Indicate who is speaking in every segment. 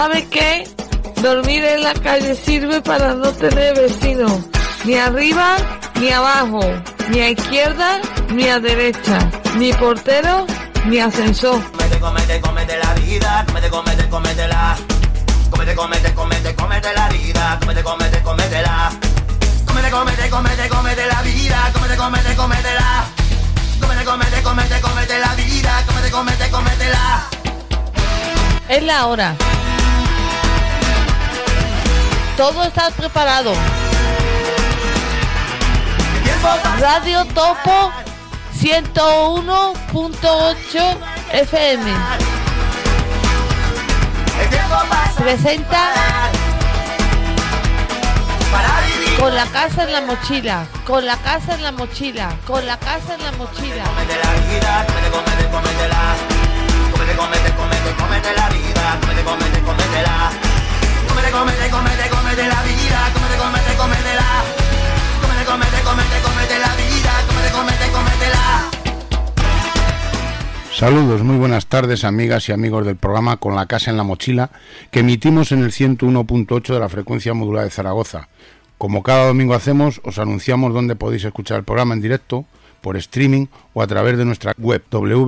Speaker 1: ¿sabe qué? Dormir en la calle sirve para no tener vecinos, ni arriba ni abajo, ni a izquierda ni a derecha, ni portero ni ascensor.
Speaker 2: Cómete la vida, cómetela. Cómete la vida, cómetela. Cómete la vida, cómetela. Cómete la vida, cómetela.
Speaker 1: Es la hora. Todo está preparado. Radio Topo 101.8 FM presenta Con la casa en la mochila, con la casa en la mochila, con la casa en la mochila.
Speaker 2: Cómete la vida, cómetela. Cómete la vida, cómetela. Cómete la vida, cómetela. Cómete la vida, cómetela.
Speaker 3: Saludos, muy buenas tardes, amigas y amigos del programa Con la casa en la mochila, que emitimos en el 101.8 de la frecuencia modulada de Zaragoza. Como cada domingo hacemos, os anunciamos dónde podéis escuchar el programa en directo, por streaming o a través de nuestra web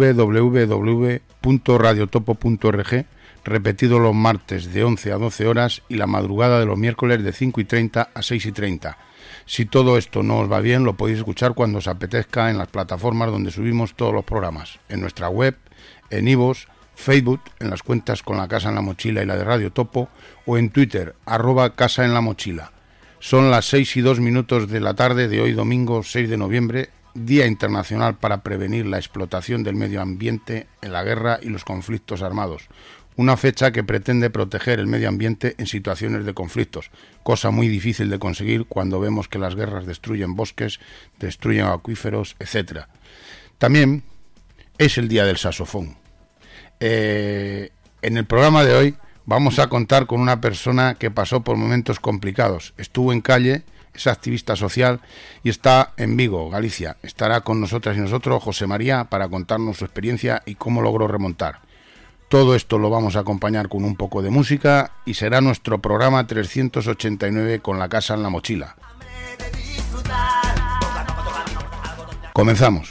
Speaker 3: www.radiotopo.org, repetido los martes de 11 a 12 horas y la madrugada de los miércoles de 5:30 a 6:30. Si todo esto no os va bien, lo podéis escuchar cuando os apetezca en las plataformas donde subimos todos los programas, en nuestra web, en iVoox, Facebook, en las cuentas Con la Casa en la Mochila y la de Radio Topo, o en Twitter, @Casa en la Mochila. Son las 6:02 de la tarde de hoy domingo 6 de noviembre, Día Internacional para prevenir la explotación del medio ambiente en la guerra y los conflictos armados. Una fecha que pretende proteger el medio ambiente en situaciones de conflictos, cosa muy difícil de conseguir cuando vemos que las guerras destruyen bosques, destruyen acuíferos, etc. También es el día del saxofón. En el programa de hoy vamos a contar con una persona que pasó por momentos complicados. Estuvo en calle, es activista social y está en Vigo, Galicia. Estará con nosotras y nosotros José María para contarnos su experiencia y cómo logró remontar. Todo esto lo vamos a acompañar con un poco de música y será nuestro programa 389 Con la casa en la mochila. Comenzamos.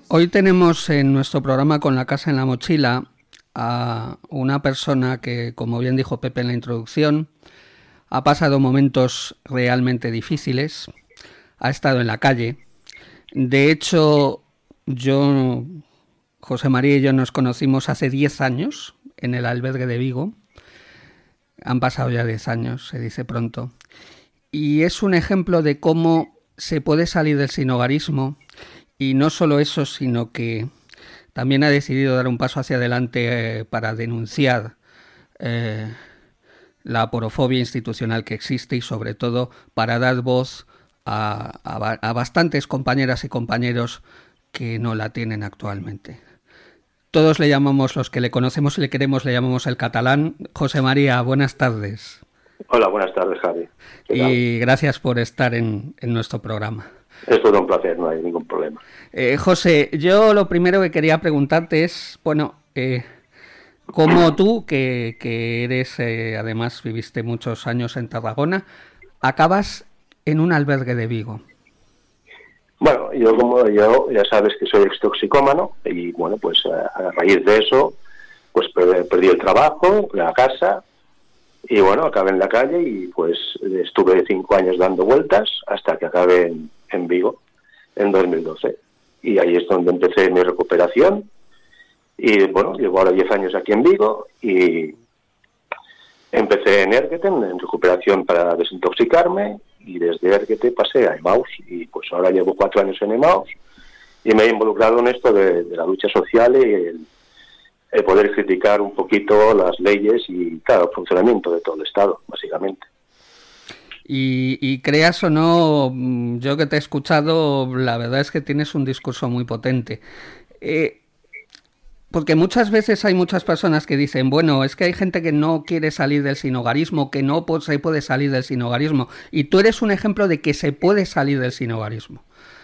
Speaker 4: Hoy tenemos en nuestro programa Con la Casa en la Mochila a una persona que, como bien dijo Pepe en la introducción, ha pasado momentos realmente difíciles, ha estado en la calle. De hecho, José María y yo nos conocimos hace 10 años en el albergue de Vigo. Han pasado ya 10 años, se dice pronto. Y es un ejemplo de cómo se puede salir del sinhogarismo, y no solo eso, sino que también ha decidido dar un paso hacia adelante para denunciar la aporofobia institucional que existe y sobre todo para dar voz a bastantes compañeras y compañeros que no la tienen actualmente. Todos le llamamos, los que le conocemos y le queremos, le llamamos el catalán. José María, buenas tardes.
Speaker 5: Hola, buenas tardes, Javi.
Speaker 4: Y gracias por estar en nuestro programa.
Speaker 5: Es todo un placer, no hay ningún problema.
Speaker 4: José, yo lo primero que quería preguntarte es, ¿cómo tú, que eres, además viviste muchos años en Tarragona, acabas en un albergue de Vigo?
Speaker 5: Bueno, yo ya sabes que soy extoxicómano y bueno, pues a raíz de eso, pues perdí el trabajo, la casa y bueno, acabé en la calle y pues estuve 5 años dando vueltas hasta que acabé en Vigo en 2012 y ahí es donde empecé mi recuperación y bueno, llevo ahora 10 años aquí en Vigo y empecé en Erguete, en recuperación para desintoxicarme y desde Erguete pasé a Emaús y pues ahora llevo 4 años en Emaús y me he involucrado en esto de la lucha social y el poder criticar un poquito las leyes y claro, el funcionamiento de todo el Estado, básicamente.
Speaker 4: Y creas o no, yo que te he escuchado, la verdad es que tienes un discurso muy potente. Porque muchas veces hay muchas personas que dicen, bueno, es que hay gente que no quiere salir del sinhogarismo, que no se puede salir del sinhogarismo. Y tú eres un ejemplo de que se puede salir del sinhogarismo.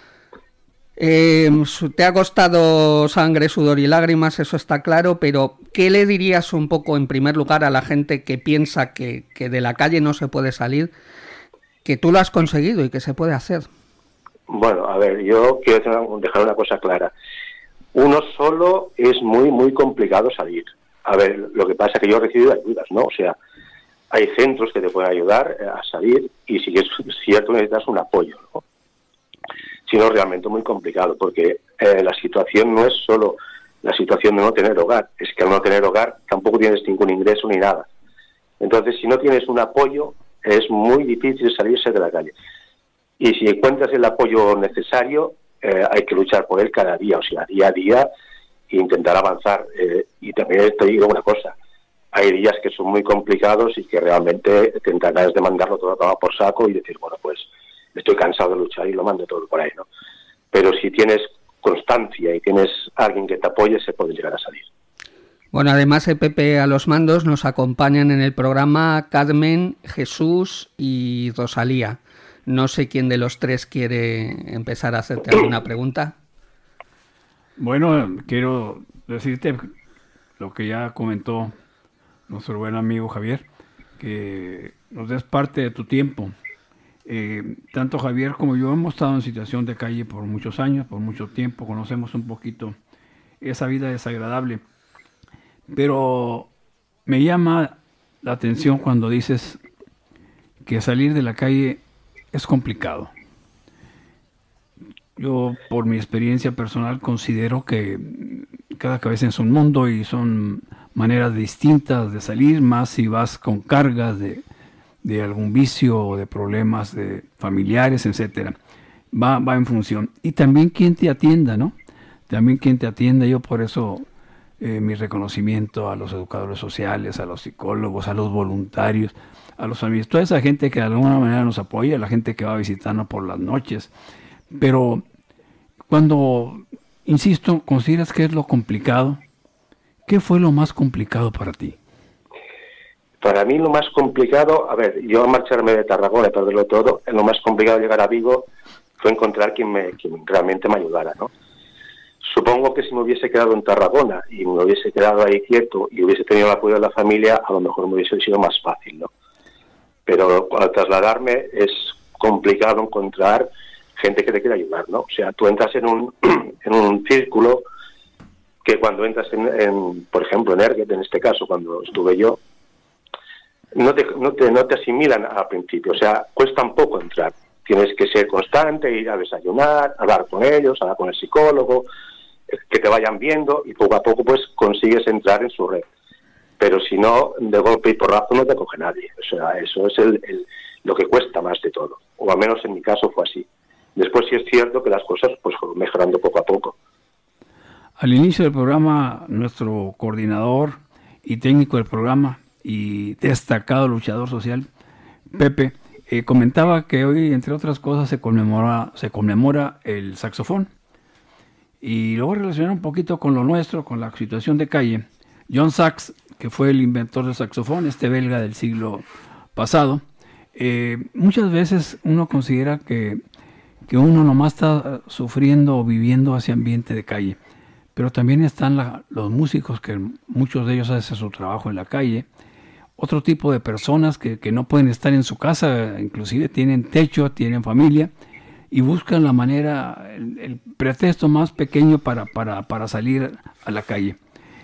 Speaker 4: Te ha costado sangre, sudor y lágrimas, eso está claro, pero ¿qué le dirías un poco en primer lugar a la gente que piensa que de la calle no se puede salir, que tú lo has conseguido y que se puede hacer?
Speaker 5: Bueno, a ver, yo quiero dejar una cosa clara. Uno solo es muy, muy complicado salir. A ver, lo que pasa es que yo he recibido ayudas, ¿no? O sea, hay centros que te pueden ayudar a salir y sí que es cierto que necesitas un apoyo, ¿no? Sino realmente muy complicado, porque la situación no es solo la situación de no tener hogar, es que al no tener hogar tampoco tienes ningún ingreso ni nada. Entonces, si no tienes un apoyo, es muy difícil salirse de la calle. Y si encuentras el apoyo necesario, hay que luchar por él cada día, o sea, día a día, e intentar avanzar. Y también te digo una cosa, hay días que son muy complicados y que realmente tendrás de mandarlo todo por saco y decir, bueno, pues estoy cansado de luchar y lo mando todo por ahí, ¿no? Pero si tienes constancia y tienes alguien que te apoye, se puede llegar a salir.
Speaker 4: Bueno, además Pepe a los mandos nos acompañan en el programa Carmen, Jesús y Rosalía. No sé quién de los tres quiere empezar a hacerte alguna pregunta.
Speaker 6: Bueno, quiero decirte lo que ya comentó nuestro buen amigo Javier, que nos des parte de tu tiempo. Tanto Javier como yo hemos estado en situación de calle por muchos años, por mucho tiempo, conocemos un poquito esa vida desagradable, pero me llama la atención cuando dices que salir de la calle es complicado. Yo, por mi experiencia personal, considero que cada cabeza es un mundo y son maneras distintas de salir, más si vas con cargas de algún vicio o de problemas de familiares, etcétera. Va en función. Y también quien te atienda, ¿no? También quien te atienda. Yo por eso mi reconocimiento a los educadores sociales, a los psicólogos, a los voluntarios, a los amigos, toda esa gente que de alguna manera nos apoya, la gente que va a visitarnos por las noches. Pero cuando, insisto, consideras que es lo complicado, ¿qué fue lo más complicado para ti?
Speaker 5: Para mí lo más complicado, a ver, yo marcharme de Tarragona y perderlo todo, lo más complicado llegar a Vigo fue encontrar quien realmente me ayudara, ¿no? Supongo que si me hubiese quedado en Tarragona y me hubiese quedado ahí quieto y hubiese tenido el apoyo de la familia, a lo mejor me hubiese sido más fácil, ¿no? Pero al trasladarme es complicado encontrar gente que te quiere ayudar, ¿no? O sea, tú entras en un círculo que cuando entras por ejemplo, en Erguet, en este caso, cuando estuve yo, no te asimilan al principio, o sea, cuesta un poco entrar. Tienes que ser constante, ir a desayunar, hablar con ellos, hablar con el psicólogo, que te vayan viendo, y poco a poco pues consigues entrar en su red. Pero si no, de golpe y porrazo no te coge nadie. O sea, eso es lo que cuesta más de todo. O al menos en mi caso fue así. Después sí es cierto que las cosas pues fueron mejorando poco a poco.
Speaker 6: Al inicio del programa, nuestro coordinador y técnico del programa y destacado luchador social, Pepe, comentaba que hoy, entre otras cosas, se conmemora el saxofón. Y luego relacionar un poquito con lo nuestro, con la situación de calle. John Sax, que fue el inventor del saxofón, belga del siglo pasado, muchas veces uno considera que uno nomás está sufriendo o viviendo ese ambiente de calle. Pero también están los músicos, que muchos de ellos hacen su trabajo en la calle. Otro tipo de personas que no pueden estar en su casa, inclusive tienen techo, tienen familia, y buscan la manera, el pretexto más pequeño para salir a la calle.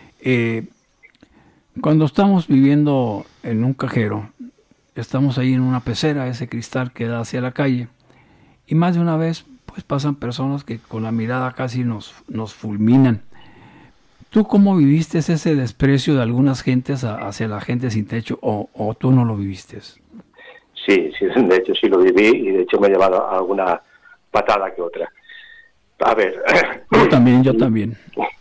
Speaker 6: Cuando estamos viviendo en un cajero, estamos ahí en una pecera, ese cristal que da hacia la calle, y más de una vez pues pasan personas que con la mirada casi nos fulminan. ¿Tú cómo viviste ese desprecio de algunas gentes hacia la gente sin techo, o tú no lo viviste?
Speaker 5: Sí, de hecho sí lo viví, y de hecho me he llevado a alguna patada que otra. A ver... Yo también.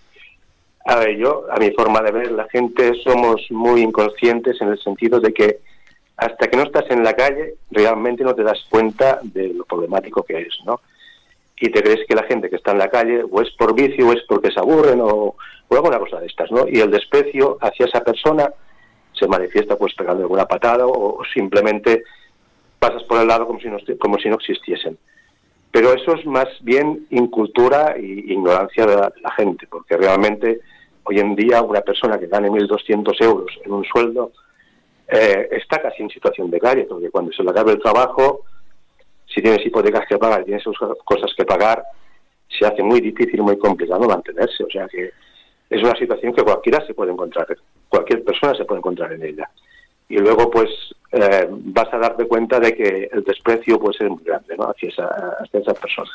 Speaker 5: A ver, a mi forma de ver, la gente somos muy inconscientes en el sentido de que hasta que no estás en la calle, realmente no te das cuenta de lo problemático que es, ¿no? Y te crees que la gente que está en la calle o es por vicio o es porque se aburren o alguna cosa de estas, ¿no? Y el desprecio hacia esa persona se manifiesta pues pegando alguna patada o simplemente pasas por el lado como si no existiesen. Pero eso es más bien incultura e ignorancia de la gente, porque realmente hoy en día una persona que gane 1.200 euros en un sueldo está casi en situación de calle, porque cuando se le acabe el trabajo, si tienes hipotecas que pagar, tienes cosas que pagar, se hace muy difícil, muy complicado mantenerse. O sea que es una situación que cualquiera se puede encontrar, cualquier persona se puede encontrar en ella. Y luego pues vas a darte cuenta de que el desprecio puede ser muy grande, ¿no? hacia esas personas.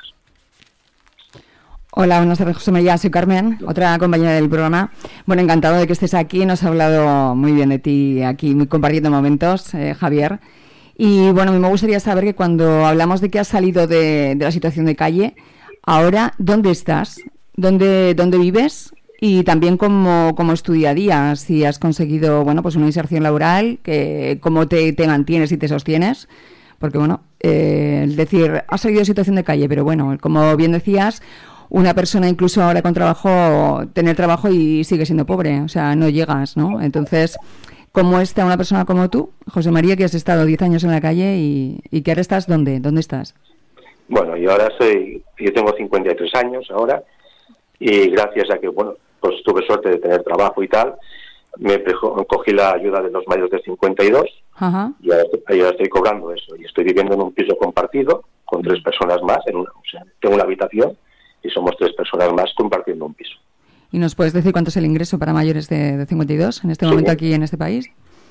Speaker 7: Hola, buenas tardes, José María, soy Carmen, otra compañera del programa. Bueno, encantado de que estés aquí, nos ha hablado muy bien de ti aquí, muy compartiendo momentos, Javier. Y bueno, me gustaría saber que cuando hablamos de que has salido de la situación de calle, ahora, ¿dónde estás? ¿Dónde vives? Y también cómo es tu día a día, si has conseguido, bueno, pues una inserción laboral, cómo te mantienes y te sostienes. Porque bueno, es decir, has salido de situación de calle, pero bueno, como bien decías, una persona incluso ahora con trabajo, tener trabajo y sigue siendo pobre, o sea, no llegas, ¿no? Entonces, ¿cómo está una persona como tú, José María, que has estado 10 años en la calle y que ahora estás dónde estás?
Speaker 5: Bueno, yo tengo 53 años ahora, y gracias a que, bueno, pues tuve suerte de tener trabajo y tal, me cogí la ayuda de los mayores de 52. Ajá. Y ahora estoy cobrando eso, y estoy viviendo en un piso compartido con 3 personas más, o sea, tengo una habitación y somos 3 personas más compartiendo un piso.
Speaker 7: ¿Y nos puedes decir cuánto es el ingreso para mayores de 52 en este momento aquí en este país?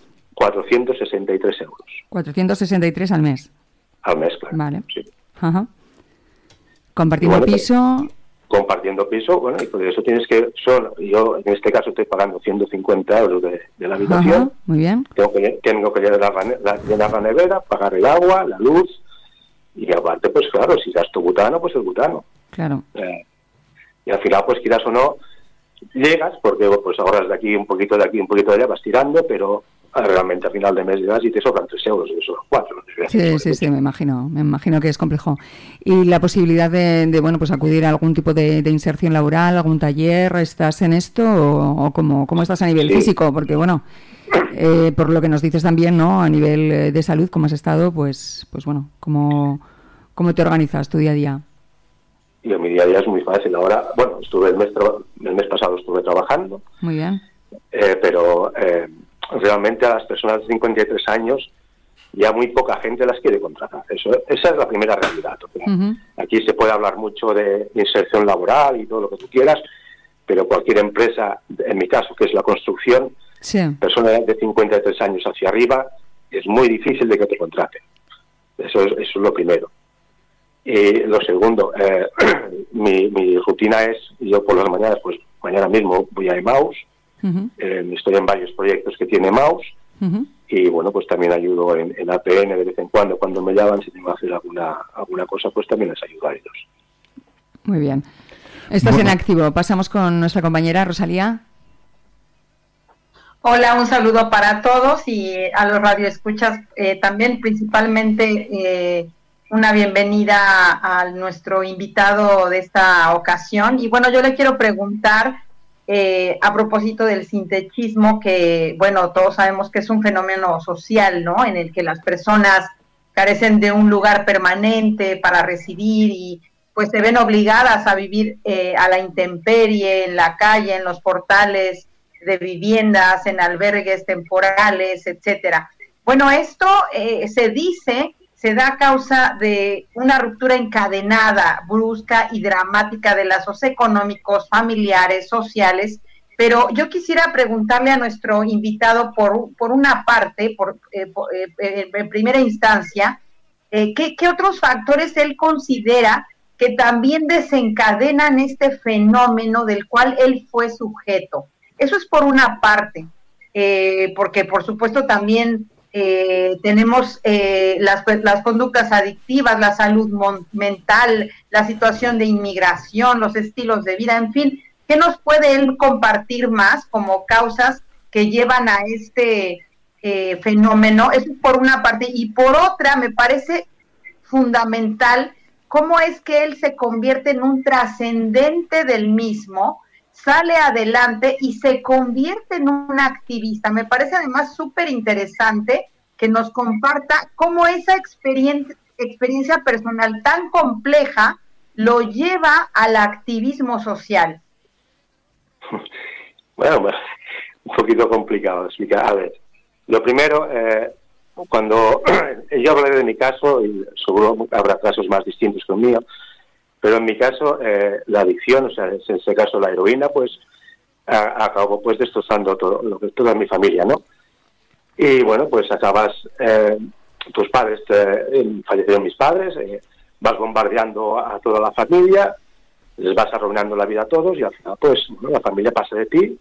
Speaker 5: 463 euros.
Speaker 7: 463 al mes.
Speaker 5: Al mes, claro.
Speaker 7: Vale.
Speaker 5: Sí.
Speaker 7: Ajá. Compartiendo piso.
Speaker 5: Compartiendo piso, bueno, y por eso tienes que... yo en este caso estoy pagando 150 euros de la habitación.
Speaker 7: Ajá, muy bien.
Speaker 5: Tengo que llenar la nevera, pagar el agua, la luz, y aparte, pues claro, si gasto butano, pues el butano.
Speaker 7: Claro.
Speaker 5: Y al final, pues quieras o no, llegas, porque pues ahorras de aquí, un poquito de allá, vas tirando, pero realmente al final de mes llegas y te sobran 3 euros, y te sobran 4.
Speaker 7: Sí, me imagino que es complejo. Y la posibilidad de bueno, pues acudir a algún tipo de inserción laboral, algún taller, ¿estás en esto o cómo estás a nivel físico? Porque bueno, por lo que nos dices también, ¿no? A nivel de salud, ¿cómo has estado? Pues bueno, ¿cómo te organizas tu día a día?
Speaker 5: Yo, mi día a día es muy fácil. Ahora, bueno, el mes pasado estuve trabajando.
Speaker 7: Muy bien.
Speaker 5: Pero realmente a las personas de 53 años ya muy poca gente las quiere contratar. Esa es la primera realidad. Aquí se puede hablar mucho de inserción laboral y todo lo que tú quieras, pero cualquier empresa, en mi caso, que es la construcción, personas de 53 años hacia arriba, es muy difícil de que te contraten. Eso es lo primero. Lo segundo, mi rutina es, yo por las mañanas, pues mañana mismo voy a Emmaus, estoy en varios proyectos que tiene Emmaus, y bueno, pues también ayudo en APN de vez en cuando me llaman, si tengo que hacer alguna cosa, pues también les ayudo a ellos.
Speaker 7: Muy bien. Estás en activo. Pasamos con nuestra compañera Rosalía.
Speaker 8: Hola, un saludo para todos y a los radioescuchas también, principalmente una bienvenida a nuestro invitado de esta ocasión. Y bueno, yo le quiero preguntar a propósito del sintechismo, que bueno, todos sabemos que es un fenómeno social, ¿no? En el que las personas carecen de un lugar permanente para residir y pues se ven obligadas a vivir a la intemperie, en la calle, en los portales de viviendas, en albergues temporales, etcétera. Bueno, esto se da a causa de una ruptura encadenada, brusca y dramática de lazos económicos, familiares, sociales, pero yo quisiera preguntarle a nuestro invitado por una parte, en primera instancia, ¿qué otros factores él considera que también desencadenan este fenómeno del cual él fue sujeto? Eso es por una parte, porque por supuesto también tenemos las conductas adictivas, la salud mental, la situación de inmigración, los estilos de vida, en fin. ¿Qué nos puede él compartir más como causas que llevan a este fenómeno? Eso es por una parte. Y por otra, me parece fundamental cómo es que él se convierte en un trascendente del mismo, sale adelante y se convierte en un activista. Me parece además súper interesante que nos comparta cómo esa experiencia personal tan compleja lo lleva al activismo social.
Speaker 5: Bueno, un poquito complicado explicar. A ver, lo primero, cuando yo hablaré de mi caso, y seguro habrá casos más distintos que el mío, pero en mi caso, la adicción, o sea, en ese caso la heroína, pues acabó pues destrozando toda mi familia, ¿no? Y bueno, pues acabas, tus padres, fallecieron mis padres, vas bombardeando a toda la familia, les vas arruinando la vida a todos y al final, pues, bueno, la familia pasa de ti,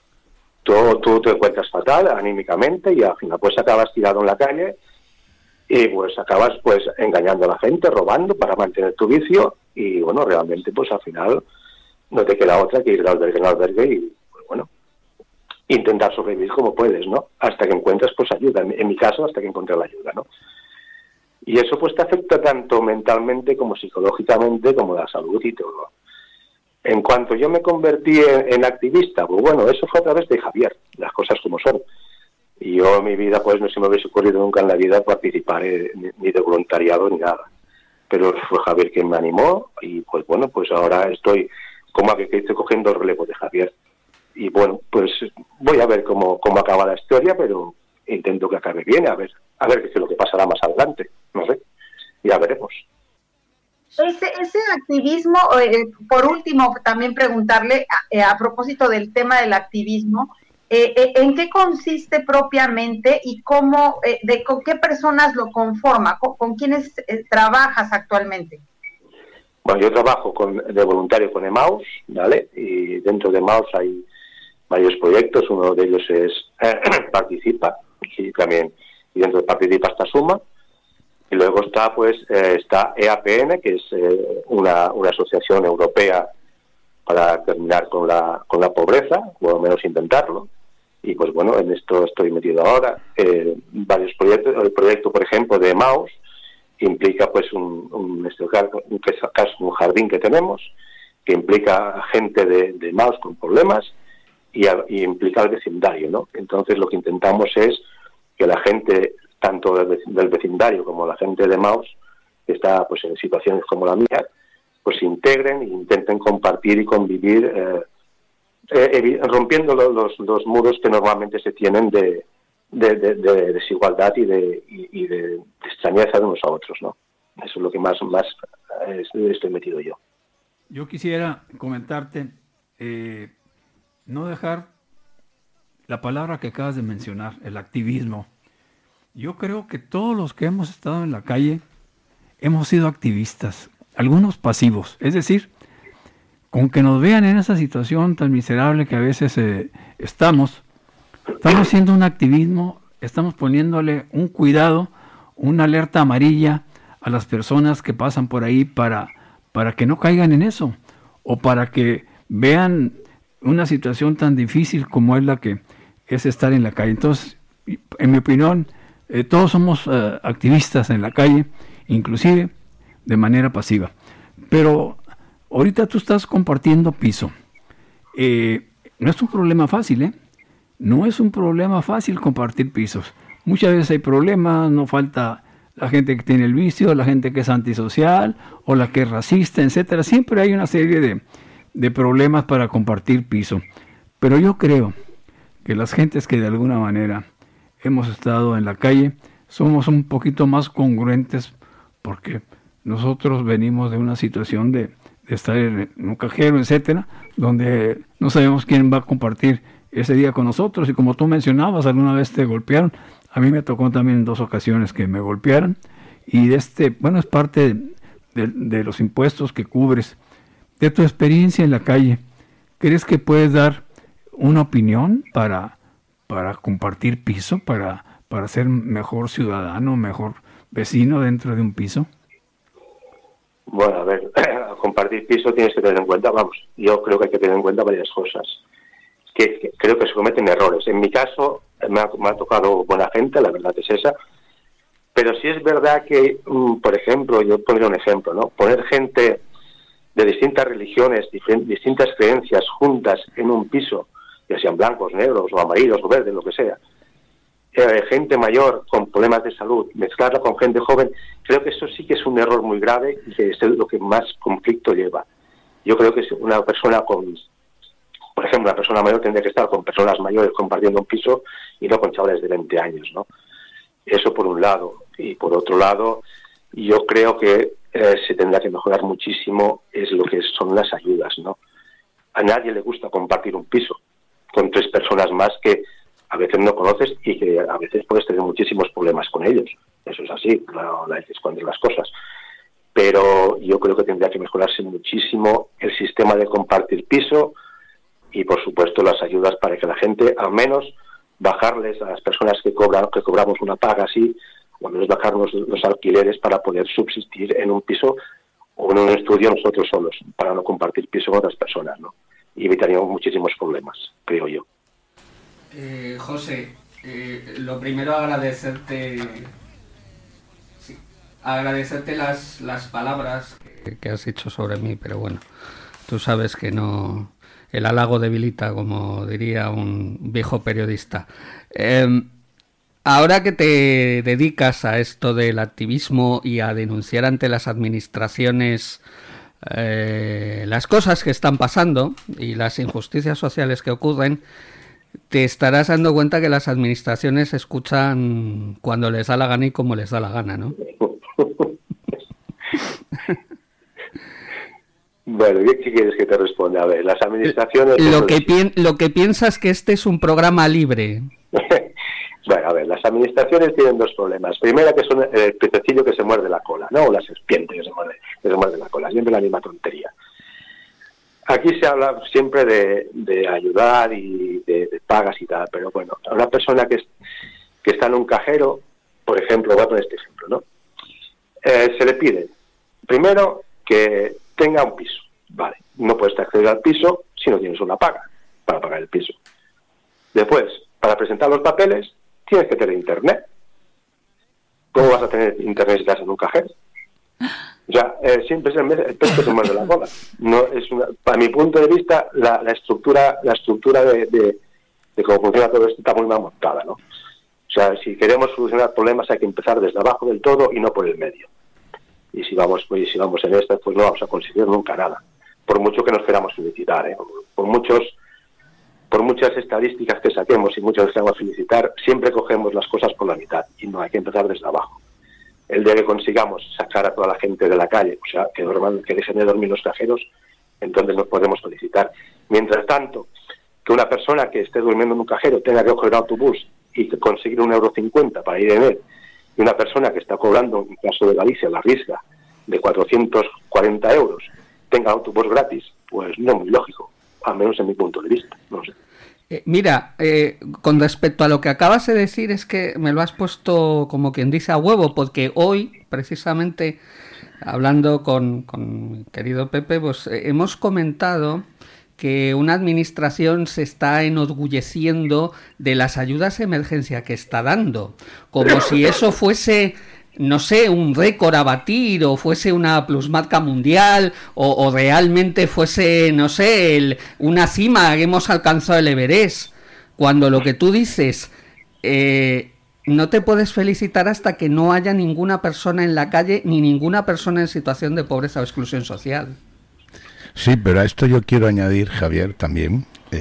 Speaker 5: tú te encuentras fatal anímicamente y al final, pues, acabas tirado en la calle y, pues, acabas, pues, engañando a la gente, robando para mantener tu vicio y, bueno, realmente, pues, al final no te queda otra que ir de albergue en albergue y, pues, bueno, intentar sobrevivir como puedes, ¿no? Hasta que encuentras, pues, ayuda. En mi caso, hasta que encontré la ayuda, ¿no? Y eso, pues, te afecta tanto mentalmente como psicológicamente, como la salud y todo. En cuanto yo me convertí en activista, pues, bueno, eso fue a través de Javier, las cosas como son. Y yo en mi vida, pues, no se me hubiese ocurrido nunca en la vida participar ni de voluntariado ni nada. Pero fue Javier quien me animó y, pues, bueno, pues ahora estoy como que estoy cogiendo el relevo de Javier. Y, bueno, pues voy a ver cómo acaba la historia, pero intento que acabe bien, a ver qué es lo que pasará más adelante, no sé, ya veremos.
Speaker 8: Ese activismo, por último, también preguntarle, a propósito del tema del activismo, ¿en qué consiste propiamente y con qué personas lo conforma? ¿Con quiénes trabajas actualmente?
Speaker 5: Bueno, yo trabajo de voluntario con Emmaus, ¿vale? Y dentro de Emmaus hay varios proyectos, uno de ellos es Participa, y también, y dentro de Participa está Suma, y luego está, pues, está EAPN, que es una asociación europea para terminar con la pobreza, o al menos intentarlo, y pues bueno, en esto estoy metido ahora, varios proyectos. El proyecto, por ejemplo, de Emmaus, implica pues un jardín que tenemos, que implica a gente de Emmaus con problemas y implica al vecindario, ¿no? Entonces lo que intentamos es que la gente, tanto del vecindario como la gente de Emmaus, que está pues en situaciones como la mía, pues se integren e intenten compartir y convivir, rompiendo los muros que normalmente se tienen de desigualdad y de extrañeza de unos a otros, ¿no? Eso es lo que más estoy metido yo.
Speaker 6: Yo quisiera comentarte, no dejar la palabra que acabas de mencionar, el activismo. Yo creo que todos los que hemos estado en la calle hemos sido activistas, algunos pasivos, es decir, con que nos vean en esa situación tan miserable que a veces estamos haciendo un activismo, estamos poniéndole un cuidado, una alerta amarilla a las personas que pasan por ahí para que no caigan en eso, o para que vean una situación tan difícil como es la que es estar en la calle. Entonces, en mi opinión, todos somos activistas en la calle, inclusive de manera pasiva. Pero ahorita tú estás compartiendo piso. No es un problema fácil, ¿eh? No es un problema fácil compartir pisos. Muchas veces hay problemas, no falta la gente que tiene el vicio, la gente que es antisocial, o la que es racista, etcétera. Siempre hay una serie de problemas para compartir piso. Pero yo creo que las gentes que de alguna manera hemos estado en la calle somos un poquito más congruentes, porque nosotros venimos de una situación de estar en un cajero, etcétera, donde no sabemos quién va a compartir ese día con nosotros. Y como tú mencionabas, alguna vez te golpearon. A mí me tocó también en 2 ocasiones que me golpearan. Y es parte de los impuestos que cubres. De tu experiencia en la calle, ¿crees que puedes dar una opinión para compartir piso, para ser mejor ciudadano, mejor vecino dentro de un piso?
Speaker 5: Bueno, a ver, compartir piso tienes que tener en cuenta, yo creo que hay que tener en cuenta varias cosas. Que creo que se cometen errores. En mi caso, me ha tocado buena gente, la verdad es esa. Pero sí es verdad que, por ejemplo, yo pondré un ejemplo, ¿no? Poner gente de distintas religiones, distintas creencias juntas en un piso, ya sean blancos, negros, o amarillos, o verdes, lo que sea. Gente mayor con problemas de salud, mezclarla con gente joven, creo que eso sí que es un error muy grave y que es lo que más conflicto lleva. Yo creo que una persona por ejemplo, una persona mayor tendría que estar con personas mayores compartiendo un piso y no con chavales de 20 años, ¿no? Eso por un lado. Y por otro lado, yo creo que se tendrá que mejorar muchísimo es lo que son las ayudas, ¿no? A nadie le gusta compartir un piso con 3 personas más que a veces no conoces y que a veces puedes tener muchísimos problemas con ellos. Eso es así, no hay que esconder las cosas. Pero yo creo que tendría que mejorarse muchísimo el sistema de compartir piso y, por supuesto, las ayudas para que la gente, al menos, bajarles a las personas que cobramos una paga así, o al menos bajarnos los alquileres para poder subsistir en un piso o en un estudio nosotros solos, para no compartir piso con otras personas, ¿no? Y evitaríamos muchísimos problemas, creo yo.
Speaker 4: José, lo primero agradecerte las palabras que has dicho sobre mí, pero bueno, tú sabes que no, el halago debilita, como diría un viejo periodista. Ahora que te dedicas a esto del activismo y a denunciar ante las administraciones las cosas que están pasando y las injusticias sociales que ocurren, te estarás dando cuenta que las administraciones escuchan cuando les da la gana y como les da la gana, ¿no?
Speaker 5: Bueno, ¿qué quieres que te responda? A ver, las administraciones...
Speaker 4: Lo que piensas que este es un programa libre.
Speaker 5: Bueno, a ver, las administraciones tienen 2 problemas. Primera, que son el pececillo que se muerde la cola, ¿no? O la serpiente que se muerde la cola. Siempre la misma tontería. Aquí se habla siempre de ayudar y de pagas y tal, pero bueno, a una persona que está en un cajero, por ejemplo, voy a poner este ejemplo, ¿no? Se le pide, primero, que tenga un piso, ¿vale? No puedes acceder al piso si no tienes una paga para pagar el piso. Después, para presentar los papeles, tienes que tener internet. ¿Cómo vas a tener internet si estás en un cajero? O sea, siempre es el pez que se muerde la cola. No, para mi punto de vista, la estructura de cómo funciona todo esto está muy mal montada, ¿no? O sea, si queremos solucionar problemas hay que empezar desde abajo del todo y no por el medio. Y si vamos en esta, pues no vamos a conseguir nunca nada. Por mucho que nos queramos felicitar, por muchos por muchas estadísticas que saquemos y muchas veces vamos a felicitar, siempre cogemos las cosas por la mitad y no hay que empezar desde abajo. El día que consigamos sacar a toda la gente de la calle, o sea, que dejen de dormir los cajeros, entonces nos podemos felicitar. Mientras tanto, que una persona que esté durmiendo en un cajero tenga que coger un autobús y conseguir 1,50 € para ir en él, y una persona que está cobrando, en el caso de Galicia, la Risga, de 440 € tenga autobús gratis, pues no muy lógico, al menos en mi punto de vista, no sé.
Speaker 4: Mira, con respecto a lo que acabas de decir, es que me lo has puesto como quien dice a huevo, porque hoy, precisamente, hablando con mi querido Pepe, pues hemos comentado que una administración se está enorgulleciendo de las ayudas de emergencia que está dando, como si eso fuese, no sé, un récord a batir, o fuese una plusmarca mundial, o realmente fuese, no sé, una cima que hemos alcanzado el Everest, cuando lo que tú dices, no te puedes felicitar hasta que no haya ninguna persona en la calle, ni ninguna persona en situación de pobreza o exclusión social.
Speaker 3: Sí, pero a esto yo quiero añadir, Javier, también,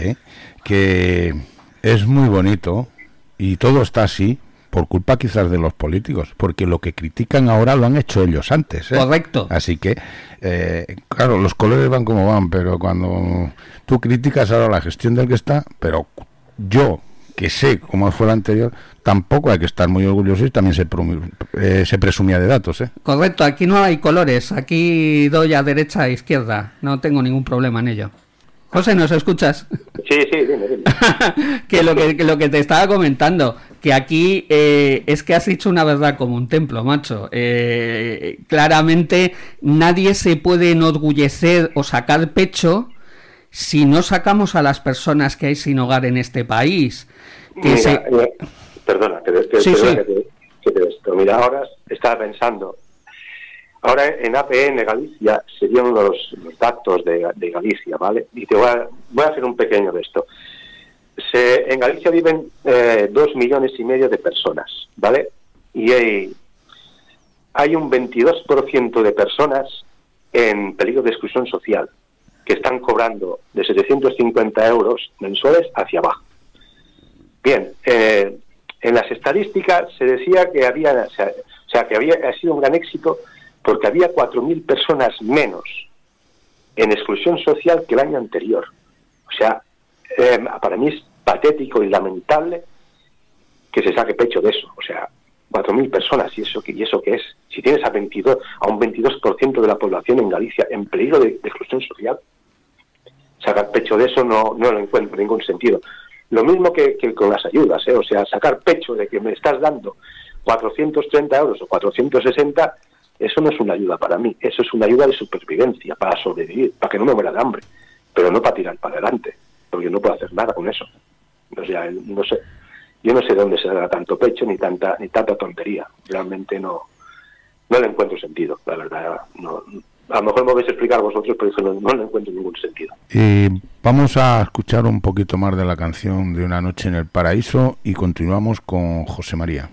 Speaker 3: que es muy bonito, y todo está así, por culpa quizás de los políticos, porque lo que critican ahora lo han hecho ellos antes.
Speaker 4: Correcto.
Speaker 3: Así que, claro, los colores van como van, pero cuando tú criticas ahora la gestión del que está, pero yo, que sé cómo fue la anterior, tampoco hay que estar muy orgulloso, y también se presumía de datos.
Speaker 4: Correcto, aquí no hay colores, aquí doy a derecha e izquierda, no tengo ningún problema en ello. José, ¿nos escuchas?
Speaker 5: Sí, dime.
Speaker 4: que lo que te estaba comentando, que aquí es que has dicho una verdad como un templo, macho. Claramente nadie se puede enorgullecer o sacar pecho si no sacamos a las personas que hay sin hogar en este país.
Speaker 5: Perdona, que mira, ahora estaba pensando, ahora en APN Galicia serían los datos de Galicia, ¿vale? Y voy a hacer un pequeño de esto. En Galicia viven 2,5 millones de personas, ¿vale? Y hay un 22% de personas en peligro de exclusión social, que están cobrando de 750 € mensuales hacia abajo. Bien, en las estadísticas se decía que había sido un gran éxito porque había 4.000 personas menos en exclusión social que el año anterior. O sea, para mí es patético y lamentable que se saque pecho de eso. O sea, 4.000 personas, ¿y eso qué es? Si tienes a un 22% de la población en Galicia en peligro de exclusión social, sacar pecho de eso no lo encuentro ningún sentido. Lo mismo que con las ayudas, o sea, sacar pecho de que me estás dando 430 € o 460, eso no es una ayuda para mí, eso es una ayuda de supervivencia, para sobrevivir, para que no me muera de hambre, pero no para tirar para adelante, porque no puedo hacer nada con eso. O sea, no sé, yo no sé de dónde se da tanto pecho ni tanta tontería, realmente no le encuentro sentido, la verdad, no. A lo mejor me vais a explicar vosotros, pero eso no le encuentro ningún sentido.
Speaker 3: Vamos a escuchar un poquito más de la canción de Una noche en el paraíso y continuamos con José María.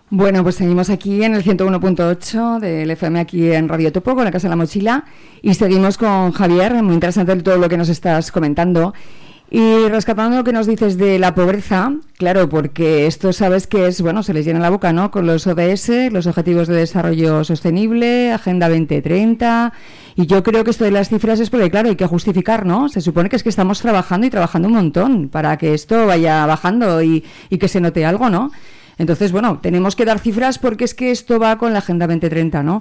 Speaker 7: Bueno, pues seguimos aquí en el 101.8 del FM, aquí en Radio Topo, con la Casa de la Mochila, y seguimos con Javier. Muy interesante todo lo que nos estás comentando. Y rescatando lo que nos dices de la pobreza, claro, porque esto sabes que es, bueno, se les llena la boca, ¿no? Con los ODS, los Objetivos de Desarrollo Sostenible, Agenda 2030, y yo creo que esto de las cifras es porque, claro, hay que justificar, ¿no? Se supone que es que estamos trabajando y trabajando un montón para que esto vaya bajando y que se note algo, ¿no? Entonces, bueno, tenemos que dar cifras porque es que esto va con la Agenda 2030, ¿no?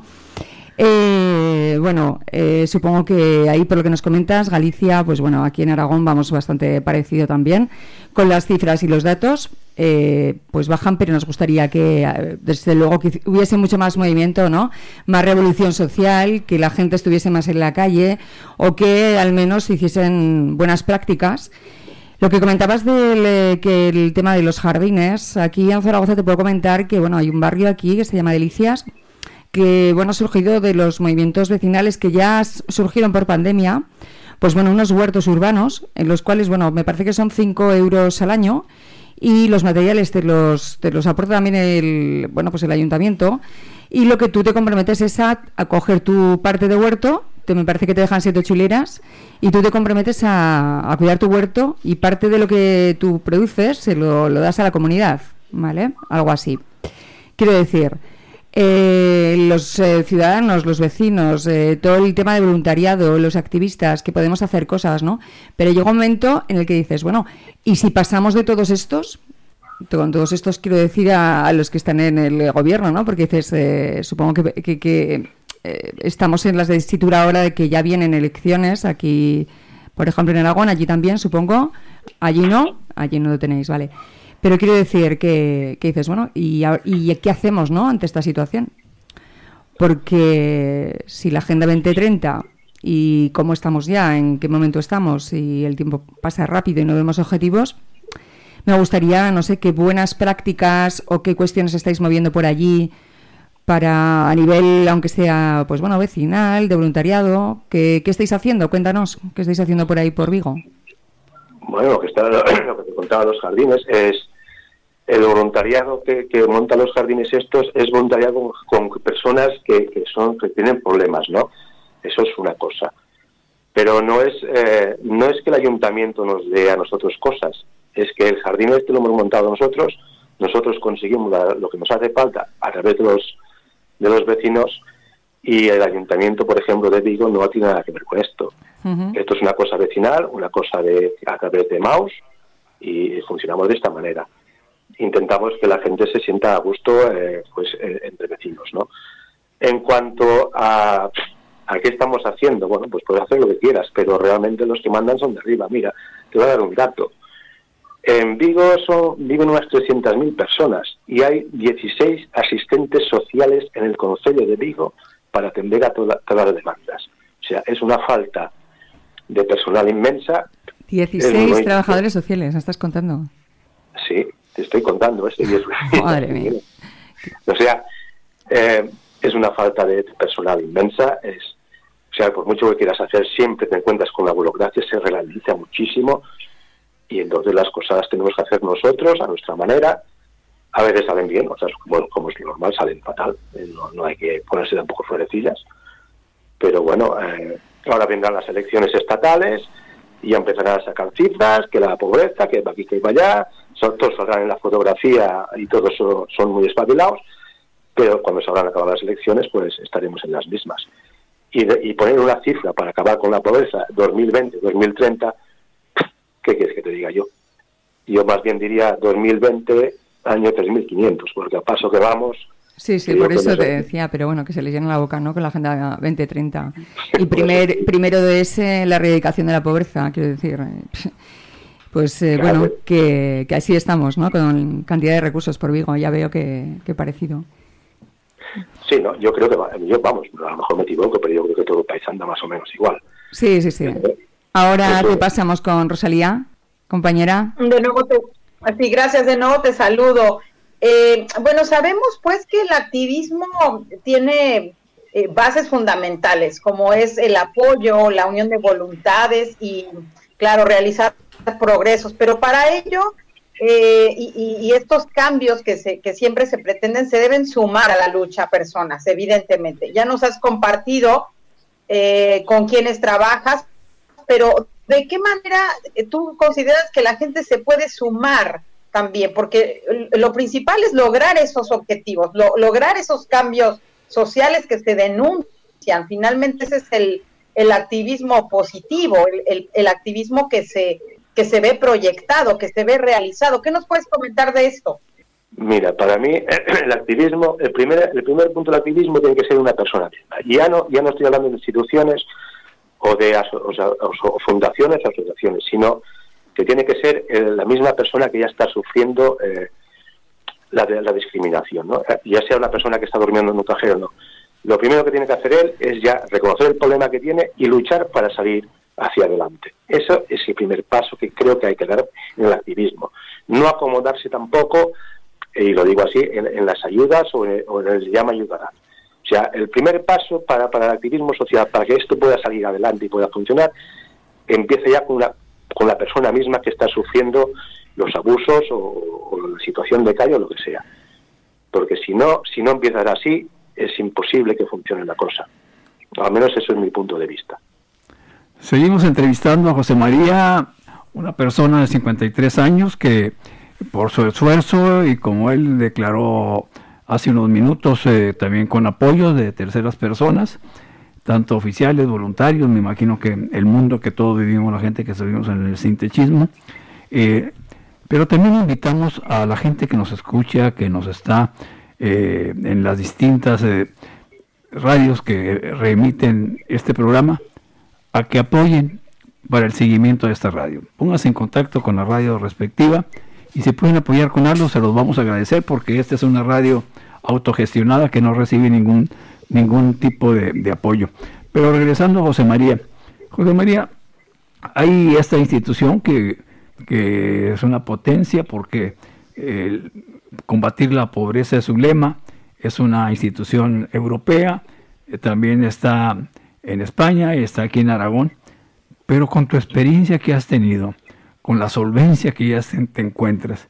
Speaker 7: Supongo que ahí, por lo que nos comentas, Galicia, pues bueno, aquí en Aragón vamos bastante parecido también, con las cifras y los datos, pues bajan, pero nos gustaría que, desde luego, que hubiese mucho más movimiento, ¿no? Más revolución social, que la gente estuviese más en la calle, o que al menos hiciesen buenas prácticas. Lo que comentabas que el tema de los jardines, aquí en Zaragoza te puedo comentar que, bueno, hay un barrio aquí que se llama Delicias, que, bueno, ha surgido de los movimientos vecinales que ya surgieron por pandemia, pues bueno, unos huertos urbanos, en los cuales, bueno, me parece que son 5 euros al año, y los materiales te los aporta también el ayuntamiento, y lo que tú te comprometes es a coger tu parte de huerto, me parece que te dejan 7 chuleras, y tú te comprometes a cuidar tu huerto, y parte de lo que tú produces se lo das a la comunidad, ¿vale? Algo así. Quiero decir, los ciudadanos, los vecinos, todo el tema de voluntariado, los activistas, que podemos hacer cosas, ¿no? Pero llega un momento en el que dices, bueno, ¿y si pasamos de todos estos? Con todos estos quiero decir a los que están en el gobierno, ¿no? Porque dices, supongo que estamos en las de tesitura ahora de que ya vienen elecciones aquí, por ejemplo, en Aragón, allí también, supongo. Allí no lo tenéis, vale. Pero quiero decir que dices, bueno, ¿y qué hacemos, no, ante esta situación? Porque si la Agenda 2030 y cómo estamos ya, en qué momento estamos, y el tiempo pasa rápido y no vemos objetivos, me gustaría, no sé, qué buenas prácticas o qué cuestiones estáis moviendo por allí para, a nivel, aunque sea, pues bueno, vecinal, de voluntariado. ¿Qué estáis haciendo? Cuéntanos, ¿qué estáis haciendo por ahí, por Vigo?
Speaker 5: Bueno, lo que te contaba los jardines es el voluntariado que montan los jardines estos, es voluntariado con personas que tienen problemas, ¿no? Eso es una cosa. Pero no es que el ayuntamiento nos dé a nosotros cosas, es que el jardín este lo hemos montado nosotros conseguimos lo que nos hace falta a través de los vecinos, y el ayuntamiento, por ejemplo, de Vigo no tiene nada que ver con esto. Uh-huh. Esto es una cosa vecinal, una cosa a través de Maus, y funcionamos de esta manera. Intentamos que la gente se sienta a gusto entre vecinos, ¿no? En cuanto a qué estamos haciendo, bueno, pues puedes hacer lo que quieras, pero realmente los que mandan son de arriba. Mira, te voy a dar un dato. En Vigo viven unas 300.000 personas y hay 16 asistentes sociales en el concello de Vigo para atender a todas las demandas. O sea, es una falta de personal inmensa.
Speaker 7: 16 trabajadores sociales, ¿me estás contando?
Speaker 5: Sí, te estoy contando esto.
Speaker 7: Madre mía.
Speaker 5: O sea, es una falta de personal inmensa. O sea, por mucho que quieras hacer, siempre te encuentras con la burocracia, se ralentiza muchísimo, y entonces las cosas las tenemos que hacer nosotros, a nuestra manera. A veces salen bien, o sea, bueno, como es normal, salen fatal. No hay que ponerse tampoco florecillas. Pero bueno, ahora vendrán las elecciones estatales y ya empezarán a sacar cifras, que la pobreza, que va aquí, que va allá. Todos saldrán en la fotografía y todos son muy espabilados, pero cuando se habrán acabado las elecciones, pues estaremos en las mismas. Y poner una cifra para acabar con la pobreza 2020, 2030, ¿qué quieres que te diga yo? Yo más bien diría 2020, año 3500, porque a paso que vamos...
Speaker 7: Sí, por eso te decía, pero bueno, que se les llena la boca, ¿no?, con la Agenda 2030. Y primero de ese, la erradicación de la pobreza, quiero decir. Pues claro, bueno, que así estamos, ¿no?, con cantidad de recursos por Vigo, ya veo que parecido.
Speaker 5: Sí, no, yo creo que a lo mejor me equivoco, pero yo creo que todo el país anda más o menos igual.
Speaker 7: Sí. Ahora te pasamos con Rosalía, compañera.
Speaker 8: De nuevo gracias, de nuevo te saludo. Bueno, sabemos pues que el activismo tiene bases fundamentales, como es el apoyo, la unión de voluntades y, claro, realizar progresos, pero para ello y estos cambios que siempre se pretenden se deben sumar a la lucha, personas, evidentemente. Ya nos has compartido con quienes trabajas, pero ¿de qué manera tú consideras que la gente se puede sumar también? Porque lo principal es lograr esos objetivos, lograr esos cambios sociales que se denuncian. Finalmente ese es el activismo positivo, el activismo que se ve proyectado, que se ve realizado. ¿Qué nos puedes comentar de esto?
Speaker 5: Mira, para mí el activismo, el primer punto del activismo tiene que ser una persona misma. Ya no estoy hablando de instituciones o de fundaciones o asociaciones, sino que tiene que ser la misma persona que ya está sufriendo la discriminación, ¿no? Ya sea una persona que está durmiendo en un cajero o no. Lo primero que tiene que hacer él es ya reconocer el problema que tiene y luchar para salir hacia adelante. Eso es el primer paso que creo que hay que dar en el activismo. No acomodarse tampoco, y lo digo así, en las ayudas o en el llama ayudará. O sea, el primer paso para el activismo social, para que esto pueda salir adelante y pueda funcionar, empieza ya con la persona misma que está sufriendo los abusos o la situación de calle o lo que sea. Porque si no empieza así, es imposible que funcione la cosa. Al menos eso es mi punto de vista.
Speaker 6: Seguimos entrevistando a José María, una persona de 53 años que por su esfuerzo y como él declaró hace unos minutos, también con apoyo de terceras personas, tanto oficiales, voluntarios, me imagino que el mundo que todos vivimos, la gente que vivimos en el sintechismo, pero también invitamos a la gente que nos escucha, que nos está en las distintas radios que reemiten este programa, a que apoyen para el seguimiento de esta radio. Pónganse en contacto con la radio respectiva y si pueden apoyar con algo, se los vamos a agradecer, porque esta es una radio autogestionada que no recibe ningún tipo de apoyo. Pero regresando a José María, hay esta institución que es una potencia, porque combatir la pobreza es su lema, es una institución europea, también está en España y está aquí en Aragón, pero con tu experiencia que has tenido, con la solvencia que ya te encuentras,